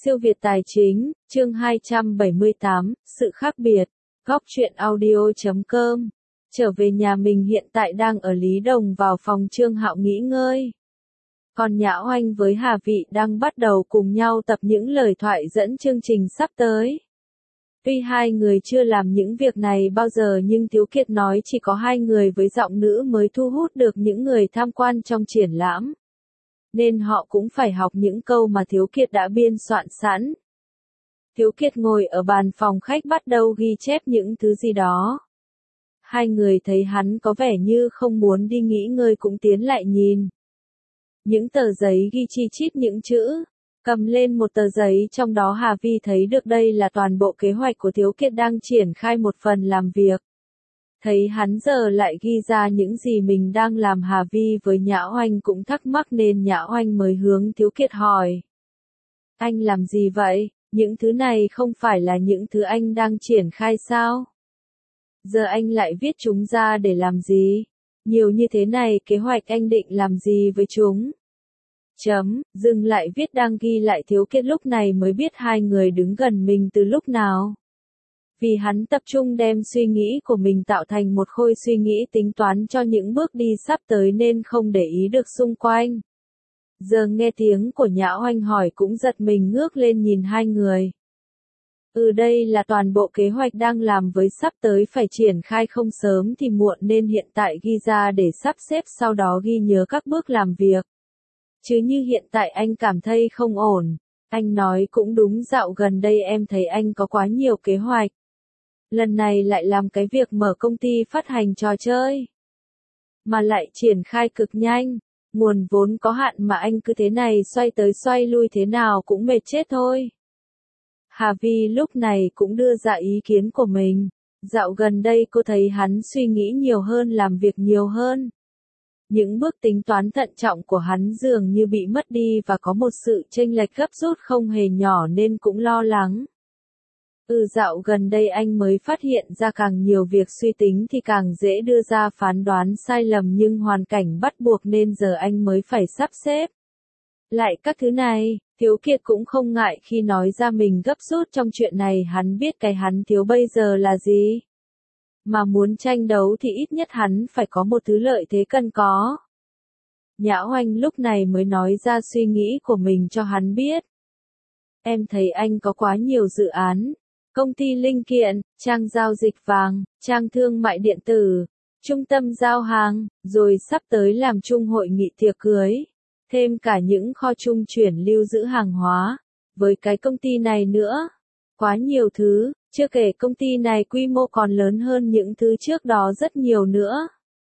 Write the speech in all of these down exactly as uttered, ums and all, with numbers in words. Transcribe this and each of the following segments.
Siêu Việt Tài Chính, chương hai trăm bảy mươi tám, sự khác biệt, góc truyện audio chấm com. Trở về nhà mình hiện tại đang ở Lý Đồng vào phòng Trương Hạo nghỉ ngơi. Còn Nhã Oanh với Hà Vị đang bắt đầu cùng nhau tập những lời thoại dẫn chương trình sắp tới. Tuy hai người chưa làm những việc này bao giờ nhưng Thiếu Kiệt nói chỉ có hai người với giọng nữ mới thu hút được những người tham quan trong triển lãm. Nên họ cũng phải học những câu mà Thiếu Kiệt đã biên soạn sẵn. Thiếu Kiệt ngồi ở bàn phòng khách bắt đầu ghi chép những thứ gì đó. Hai người thấy hắn có vẻ như không muốn đi nghỉ ngơi cũng tiến lại nhìn. Những tờ giấy ghi chi chít những chữ. Cầm lên một tờ giấy trong đó Hà Vi thấy được đây là toàn bộ kế hoạch của Thiếu Kiệt đang triển khai một phần làm việc. Thấy hắn giờ lại ghi ra những gì mình đang làm, Hà Vi với Nhã Oanh cũng thắc mắc nên Nhã Oanh mới hướng Thiếu Kiệt hỏi. Anh làm gì vậy? Những thứ này không phải là những thứ anh đang triển khai sao? Giờ anh lại viết chúng ra để làm gì? Nhiều như thế này kế hoạch anh định làm gì với chúng? Chấm, dừng lại viết đang ghi lại. Thiếu Kiệt lúc này mới biết hai người đứng gần mình từ lúc nào. Vì hắn tập trung đem suy nghĩ của mình tạo thành một khối suy nghĩ tính toán cho những bước đi sắp tới nên không để ý được xung quanh. Giờ nghe tiếng của Nhã Oanh hỏi cũng giật mình ngước lên nhìn hai người. Ừ, đây là toàn bộ kế hoạch đang làm với sắp tới phải triển khai không sớm thì muộn nên hiện tại ghi ra để sắp xếp sau đó ghi nhớ các bước làm việc. Chứ như hiện tại anh cảm thấy không ổn. Anh nói cũng đúng, dạo gần đây em thấy anh có quá nhiều kế hoạch. Lần này lại làm cái việc mở công ty phát hành trò chơi. Mà lại triển khai cực nhanh. Nguồn vốn có hạn mà anh cứ thế này xoay tới xoay lui thế nào cũng mệt chết thôi. Hà Vi lúc này cũng đưa ra ý kiến của mình. Dạo gần đây cô thấy hắn suy nghĩ nhiều hơn, làm việc nhiều hơn. Những bước tính toán thận trọng của hắn dường như bị mất đi và có một sự chênh lệch gấp rút không hề nhỏ nên cũng lo lắng. Ừ, dạo gần đây anh mới phát hiện ra càng nhiều việc suy tính thì càng dễ đưa ra phán đoán sai lầm, nhưng hoàn cảnh bắt buộc nên giờ anh mới phải sắp xếp lại các thứ này. Thiếu Kiệt cũng không ngại khi nói ra mình gấp rút trong chuyện này, hắn biết cái hắn thiếu bây giờ là gì. Mà muốn tranh đấu thì ít nhất hắn phải có một thứ lợi thế cần có. Nhã Oanh lúc này mới nói ra suy nghĩ của mình cho hắn biết. Em thấy anh có quá nhiều dự án. Công ty linh kiện, trang giao dịch vàng, trang thương mại điện tử, trung tâm giao hàng, rồi sắp tới làm chung hội nghị tiệc cưới. Thêm cả những kho trung chuyển lưu giữ hàng hóa. Với cái công ty này nữa. Quá nhiều thứ, chưa kể công ty này quy mô còn lớn hơn những thứ trước đó rất nhiều nữa.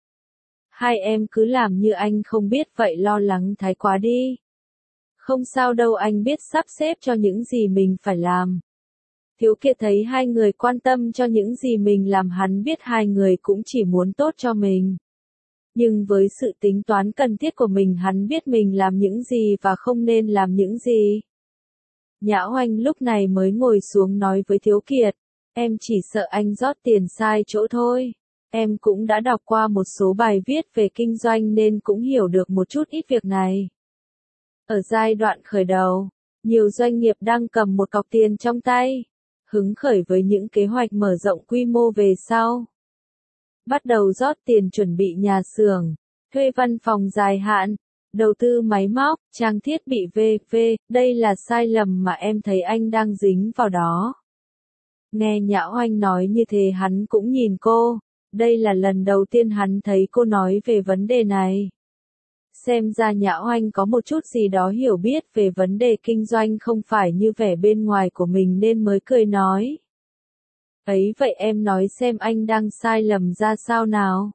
Hai em cứ làm như anh không biết vậy, lo lắng thái quá đi. Không sao đâu, anh biết sắp xếp cho những gì mình phải làm. Thiếu Kiệt thấy hai người quan tâm cho những gì mình làm, hắn biết hai người cũng chỉ muốn tốt cho mình. Nhưng với sự tính toán cần thiết của mình, hắn biết mình làm những gì và không nên làm những gì. Nhã Oanh lúc này mới ngồi xuống nói với Thiếu Kiệt, em chỉ sợ anh rót tiền sai chỗ thôi. Em cũng đã đọc qua một số bài viết về kinh doanh nên cũng hiểu được một chút ít việc này. Ở giai đoạn khởi đầu, nhiều doanh nghiệp đang cầm một cọc tiền trong tay, hứng khởi với những kế hoạch mở rộng quy mô về sau. Bắt đầu rót tiền chuẩn bị nhà xưởng, thuê văn phòng dài hạn, đầu tư máy móc, trang thiết bị vân vân, đây là sai lầm mà em thấy anh đang dính vào đó. Nghe Nhã Oanh nói như thế hắn cũng nhìn cô, đây là lần đầu tiên hắn thấy cô nói về vấn đề này. Xem ra Nhã Oanh có một chút gì đó hiểu biết về vấn đề kinh doanh không phải như vẻ bên ngoài của mình nên mới cười nói. Ấy vậy em nói xem anh đang sai lầm ra sao nào.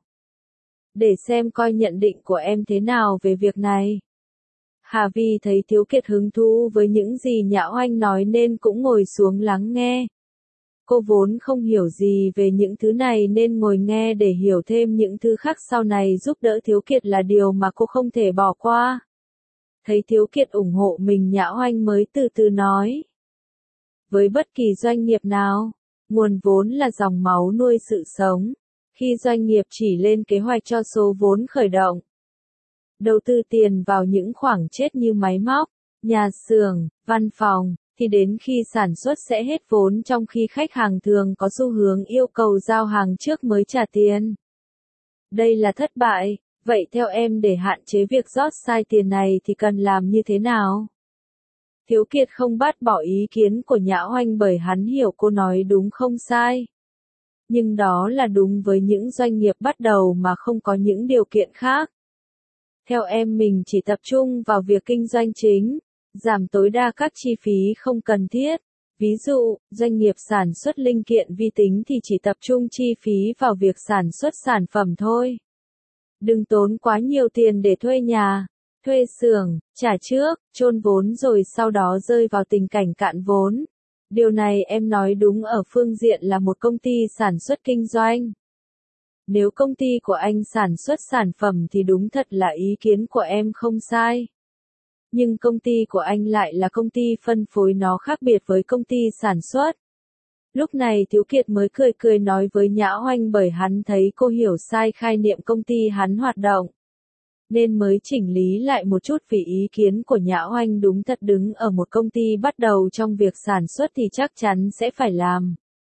Để xem coi nhận định của em thế nào về việc này. Hà Vi thấy Thiếu Kiệt hứng thú với những gì Nhã Oanh nói nên cũng ngồi xuống lắng nghe. Cô vốn không hiểu gì về những thứ này nên ngồi nghe để hiểu thêm những thứ khác sau này giúp đỡ Thiếu Kiệt là điều mà cô không thể bỏ qua. Thấy Thiếu Kiệt ủng hộ mình, Nhã Oanh mới từ từ nói. Với bất kỳ doanh nghiệp nào, nguồn vốn là dòng máu nuôi sự sống. Khi doanh nghiệp chỉ lên kế hoạch cho số vốn khởi động, đầu tư tiền vào những khoản chết như máy móc, nhà xưởng, văn phòng, thì đến khi sản xuất sẽ hết vốn trong khi khách hàng thường có xu hướng yêu cầu giao hàng trước mới trả tiền. Đây là thất bại, vậy theo em để hạn chế việc rót sai tiền này thì cần làm như thế nào? Thiếu Kiệt không bác bỏ ý kiến của Nhã Oanh bởi hắn hiểu cô nói đúng không sai. Nhưng đó là đúng với những doanh nghiệp bắt đầu mà không có những điều kiện khác. Theo em mình chỉ tập trung vào việc kinh doanh chính, giảm tối đa các chi phí không cần thiết. Ví dụ, doanh nghiệp sản xuất linh kiện vi tính thì chỉ tập trung chi phí vào việc sản xuất sản phẩm thôi. Đừng tốn quá nhiều tiền để thuê nhà, thuê xưởng, trả trước, chôn vốn rồi sau đó rơi vào tình cảnh cạn vốn. Điều này em nói đúng ở phương diện là một công ty sản xuất kinh doanh. Nếu công ty của anh sản xuất sản phẩm thì đúng thật là ý kiến của em không sai. Nhưng công ty của anh lại là công ty phân phối, nó khác biệt với công ty sản xuất. Lúc này Thiếu Kiệt mới cười cười nói với Nhã Oanh bởi hắn thấy cô hiểu sai khai niệm công ty hắn hoạt động. Nên mới chỉnh lý lại một chút vì ý kiến của Nhã Oanh đúng thật đứng ở một công ty bắt đầu trong việc sản xuất thì chắc chắn sẽ phải làm.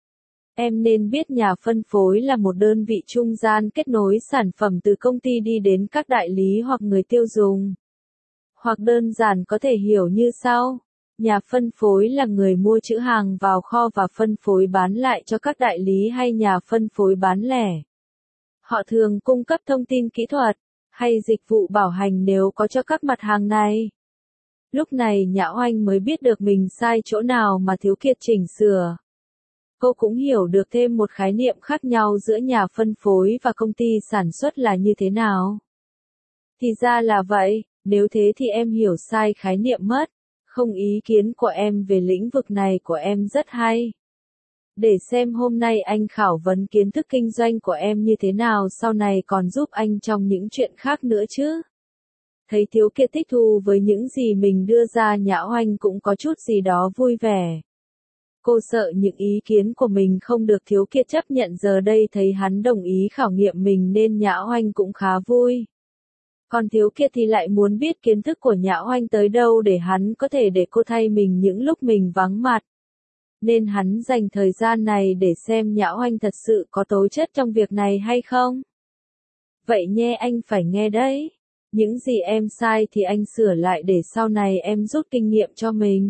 Em nên biết nhà phân phối là một đơn vị trung gian kết nối sản phẩm từ công ty đi đến các đại lý hoặc người tiêu dùng. Hoặc đơn giản có thể hiểu như sau. Nhà phân phối là người mua trữ hàng vào kho và phân phối bán lại cho các đại lý hay nhà phân phối bán lẻ. Họ thường cung cấp thông tin kỹ thuật hay dịch vụ bảo hành nếu có cho các mặt hàng này. Lúc này Nhã Oanh mới biết được mình sai chỗ nào mà Thiếu Kiệt chỉnh sửa. Cô cũng hiểu được thêm một khái niệm khác nhau giữa nhà phân phối và công ty sản xuất là như thế nào. Thì ra là vậy, nếu thế thì em hiểu sai khái niệm mất. Không, ý kiến của em về lĩnh vực này của em rất hay. Để xem hôm nay anh khảo vấn kiến thức kinh doanh của em như thế nào, sau này còn giúp anh trong những chuyện khác nữa chứ. Thấy Thiếu Kiệt thích thú với những gì mình đưa ra, Nhã Oanh cũng có chút gì đó vui vẻ. Cô sợ những ý kiến của mình không được Thiếu Kiệt chấp nhận, giờ đây thấy hắn đồng ý khảo nghiệm mình nên Nhã Oanh cũng khá vui. Còn Thiếu Kiệt thì lại muốn biết kiến thức của Nhã Oanh tới đâu để hắn có thể để cô thay mình những lúc mình vắng mặt. Nên hắn dành thời gian này để xem Nhã Oanh thật sự có tố chất trong việc này hay không. Vậy nhé, anh phải nghe đấy. Những gì em sai thì anh sửa lại để sau này em rút kinh nghiệm cho mình.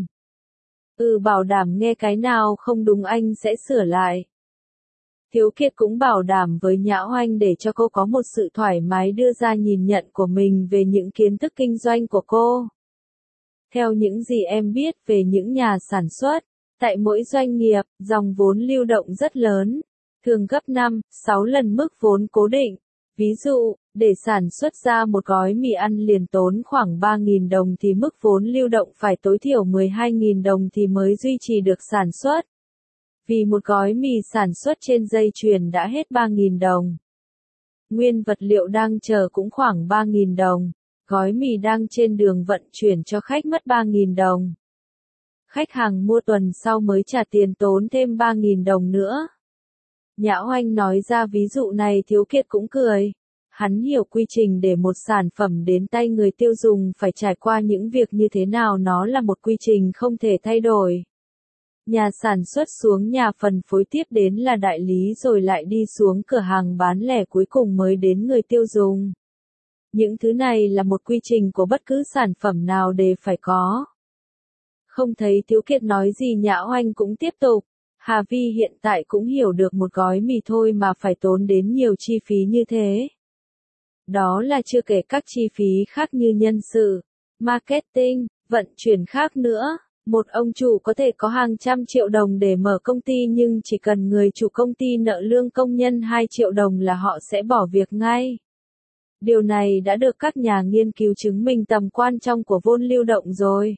Ừ, bảo đảm nghe cái nào không đúng anh sẽ sửa lại. Thiếu Kiệt cũng bảo đảm với Nhã Oanh để cho cô có một sự thoải mái đưa ra nhìn nhận của mình về những kiến thức kinh doanh của cô. Theo những gì em biết về những nhà sản xuất, tại mỗi doanh nghiệp, dòng vốn lưu động rất lớn, thường gấp năm, sáu lần mức vốn cố định. Ví dụ, để sản xuất ra một gói mì ăn liền tốn khoảng ba nghìn đồng thì mức vốn lưu động phải tối thiểu mười hai nghìn đồng thì mới duy trì được sản xuất. Vì một gói mì sản xuất trên dây chuyền đã hết ba nghìn đồng. Nguyên vật liệu đang chờ cũng khoảng ba nghìn đồng. Gói mì đang trên đường vận chuyển cho khách mất ba nghìn đồng. Khách hàng mua tuần sau mới trả tiền tốn thêm ba nghìn đồng nữa. Nhã Oanh nói ra ví dụ này, Thiếu Kiệt cũng cười. Hắn hiểu quy trình để một sản phẩm đến tay người tiêu dùng phải trải qua những việc như thế nào, nó là một quy trình không thể thay đổi. Nhà sản xuất xuống nhà phân phối, tiếp đến là đại lý rồi lại đi xuống cửa hàng bán lẻ, cuối cùng mới đến người tiêu dùng. Những thứ này là một quy trình của bất cứ sản phẩm nào đều phải có. Không thấy Thiếu Kiệt nói gì, Nhã Oanh cũng tiếp tục. Hà Vi hiện tại cũng hiểu được một gói mì thôi mà phải tốn đến nhiều chi phí như thế. Đó là chưa kể các chi phí khác như nhân sự, marketing, vận chuyển khác nữa. Một ông chủ có thể có hàng trăm triệu đồng để mở công ty, nhưng chỉ cần người chủ công ty nợ lương công nhân hai triệu đồng là họ sẽ bỏ việc ngay. Điều này đã được các nhà nghiên cứu chứng minh tầm quan trọng của vốn lưu động rồi.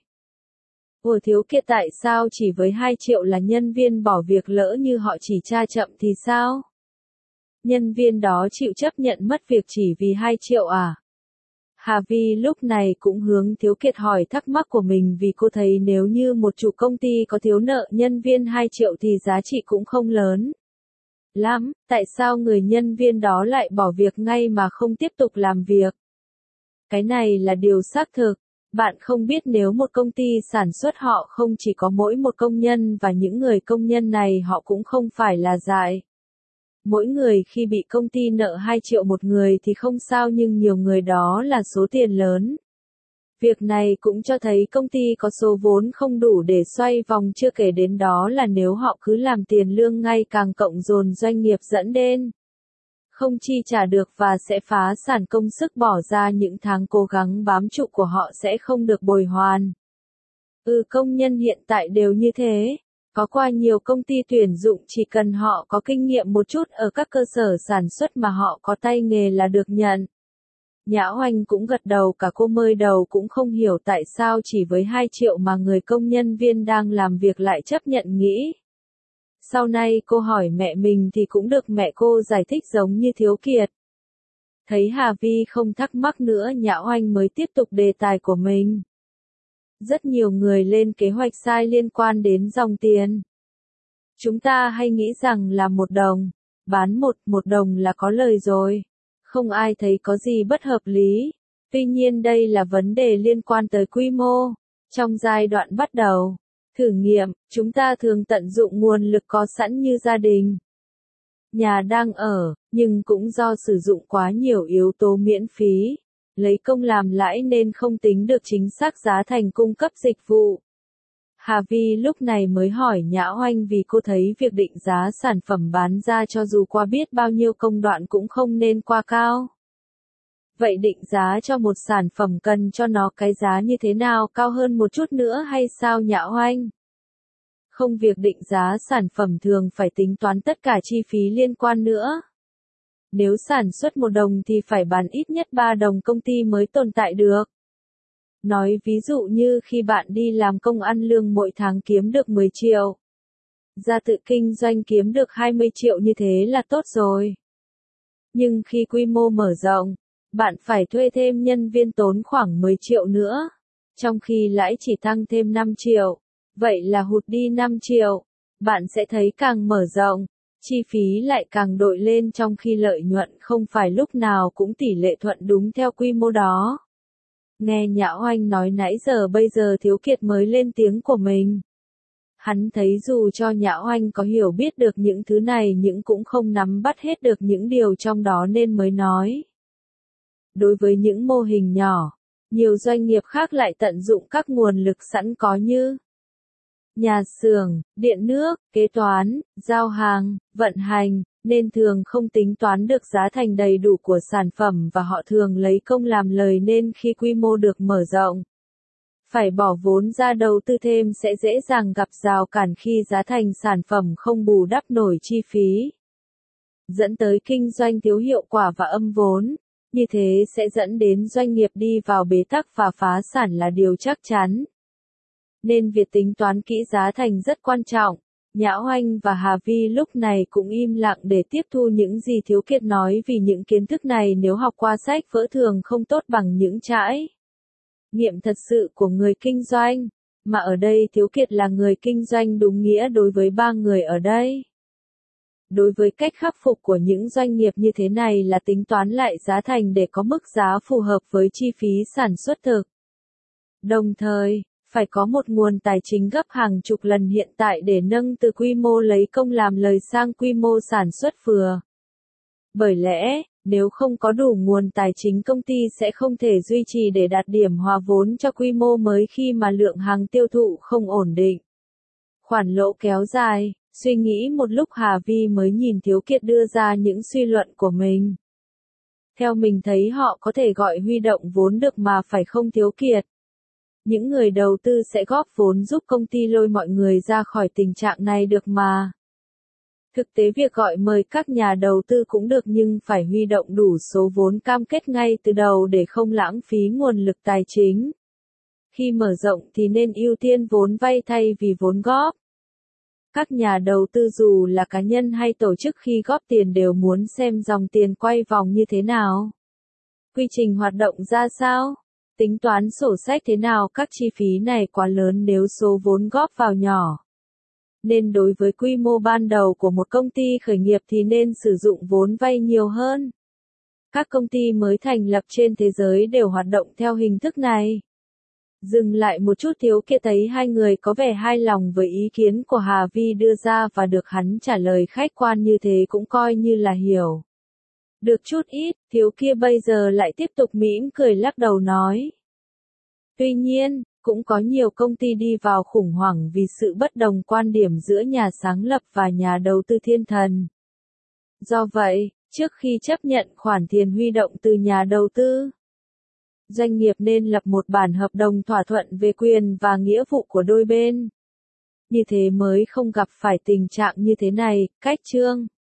Ủa Thiếu Kiệt, tại sao chỉ với hai triệu là nhân viên bỏ việc, lỡ như họ chỉ tra chậm thì sao? Nhân viên đó chịu chấp nhận mất việc chỉ vì hai triệu à? Hà Vi lúc này cũng hướng Thiếu Kiệt hỏi thắc mắc của mình, vì cô thấy nếu như một chủ công ty có thiếu nợ nhân viên hai triệu thì giá trị cũng không lớn lắm, tại sao người nhân viên đó lại bỏ việc ngay mà không tiếp tục làm việc? Cái này là điều xác thực, Bạn không biết nếu một công ty sản xuất họ không chỉ có mỗi một công nhân và những người công nhân này họ cũng không phải là dại. Mỗi người khi bị công ty nợ hai triệu một người thì không sao nhưng nhiều người đó là số tiền lớn. Việc này cũng cho thấy công ty có số vốn không đủ để xoay vòng chưa kể đến đó là nếu họ cứ làm tiền lương ngày càng cộng dồn doanh nghiệp dẫn đến không chi trả được và sẽ phá sản công sức bỏ ra những tháng cố gắng bám trụ của họ sẽ không được bồi hoàn. Ừ công nhân hiện tại đều như thế. Có qua nhiều công ty tuyển dụng chỉ cần họ có kinh nghiệm một chút ở các cơ sở sản xuất mà họ có tay nghề là được nhận. Nhã Oanh cũng gật đầu cả cô mới đầu cũng không hiểu tại sao chỉ với hai triệu mà người công nhân viên đang làm việc lại chấp nhận nghĩ. Sau này cô hỏi mẹ mình thì cũng được mẹ cô giải thích giống như Thiếu Kiệt. Thấy Hà Vi không thắc mắc nữa Nhã Oanh mới tiếp tục đề tài của mình. Rất nhiều người lên kế hoạch sai liên quan đến dòng tiền. Chúng ta hay nghĩ rằng là một đồng, bán một, một đồng là có lời rồi. Không ai thấy có gì bất hợp lý. Tuy nhiên đây là vấn đề liên quan tới quy mô. Trong giai đoạn bắt đầu, thử nghiệm, chúng ta thường tận dụng nguồn lực có sẵn như gia đình, nhà đang ở, nhưng cũng do sử dụng quá nhiều yếu tố miễn phí, lấy công làm lãi nên không tính được chính xác giá thành cung cấp dịch vụ. Hà Vi lúc này mới hỏi Nhã Oanh vì cô thấy việc định giá sản phẩm bán ra cho dù qua biết bao nhiêu công đoạn cũng không nên quá cao. Vậy định giá cho một sản phẩm cần cho nó cái giá như thế nào, cao hơn một chút nữa hay sao Nhã Oanh? Không, việc định giá sản phẩm thường phải tính toán tất cả chi phí liên quan nữa. Nếu sản xuất một đồng thì phải bán ít nhất ba đồng công ty mới tồn tại được. Nói ví dụ như khi bạn đi làm công ăn lương mỗi tháng kiếm được mười triệu. Ra tự kinh doanh kiếm được hai mươi triệu như thế là tốt rồi. Nhưng khi quy mô mở rộng, bạn phải thuê thêm nhân viên tốn khoảng mười triệu nữa. Trong khi lãi chỉ tăng thêm năm triệu. Vậy là hụt đi năm triệu. Bạn sẽ thấy càng mở rộng, chi phí lại càng đội lên trong khi lợi nhuận không phải lúc nào cũng tỷ lệ thuận đúng theo quy mô đó. Nghe Nhã Oanh nói nãy giờ bây giờ Thiếu Kiệt mới lên tiếng của mình. Hắn thấy dù cho Nhã Oanh có hiểu biết được những thứ này nhưng cũng không nắm bắt hết được những điều trong đó nên mới nói. Đối với những mô hình nhỏ, nhiều doanh nghiệp khác lại tận dụng các nguồn lực sẵn có như nhà xưởng, điện nước, kế toán, giao hàng, vận hành, nên thường không tính toán được giá thành đầy đủ của sản phẩm và họ thường lấy công làm lời nên khi quy mô được mở rộng, phải bỏ vốn ra đầu tư thêm sẽ dễ dàng gặp rào cản khi giá thành sản phẩm không bù đắp nổi chi phí. Dẫn tới kinh doanh thiếu hiệu quả và âm vốn, như thế sẽ dẫn đến doanh nghiệp đi vào bế tắc và phá sản là điều chắc chắn. Nên việc tính toán kỹ giá thành rất quan trọng. Nhã Oanh và Hà Vi lúc này cũng im lặng để tiếp thu những gì Thiếu Kiệt nói vì những kiến thức này nếu học qua sách vở thường không tốt bằng những trải nghiệm thật sự của người kinh doanh. Mà ở đây Thiếu Kiệt là người kinh doanh đúng nghĩa đối với ba người ở đây. Đối với cách khắc phục của những doanh nghiệp như thế này là tính toán lại giá thành để có mức giá phù hợp với chi phí sản xuất thực. Đồng thời, phải có một nguồn tài chính gấp hàng chục lần hiện tại để nâng từ quy mô lấy công làm lời sang quy mô sản xuất vừa. Bởi lẽ, nếu không có đủ nguồn tài chính công ty sẽ không thể duy trì để đạt điểm hòa vốn cho quy mô mới khi mà lượng hàng tiêu thụ không ổn định. Khoản lỗ kéo dài, suy nghĩ một lúc Hà Vi mới nhìn Thiếu Kiệt đưa ra những suy luận của mình. Theo mình thấy họ có thể gọi huy động vốn được mà phải không Thiếu Kiệt? Những người đầu tư sẽ góp vốn giúp công ty lôi mọi người ra khỏi tình trạng này được mà. Thực tế việc gọi mời các nhà đầu tư cũng được nhưng phải huy động đủ số vốn cam kết ngay từ đầu để không lãng phí nguồn lực tài chính. Khi mở rộng thì nên ưu tiên vốn vay thay vì vốn góp. Các nhà đầu tư dù là cá nhân hay tổ chức khi góp tiền đều muốn xem dòng tiền quay vòng như thế nào. Quy trình hoạt động ra sao? Tính toán sổ sách thế nào? Các chi phí này quá lớn nếu số vốn góp vào nhỏ. Nên đối với quy mô ban đầu của một công ty khởi nghiệp thì nên sử dụng vốn vay nhiều hơn. Các công ty mới thành lập trên thế giới đều hoạt động theo hình thức này. Dừng lại một chút, Thiếu kia thấy hai người có vẻ hài lòng với ý kiến của Hà Vi đưa ra và được hắn trả lời khách quan như thế cũng coi như là hiểu được chút ít. Thiếu kia bây giờ lại tiếp tục mỉm cười lắc đầu nói. Tuy nhiên, cũng có nhiều công ty đi vào khủng hoảng vì sự bất đồng quan điểm giữa nhà sáng lập và nhà đầu tư thiên thần. Do vậy, trước khi chấp nhận khoản tiền huy động từ nhà đầu tư, doanh nghiệp nên lập một bản hợp đồng thỏa thuận về quyền và nghĩa vụ của đôi bên. Như thế mới không gặp phải tình trạng như thế này. Cách chương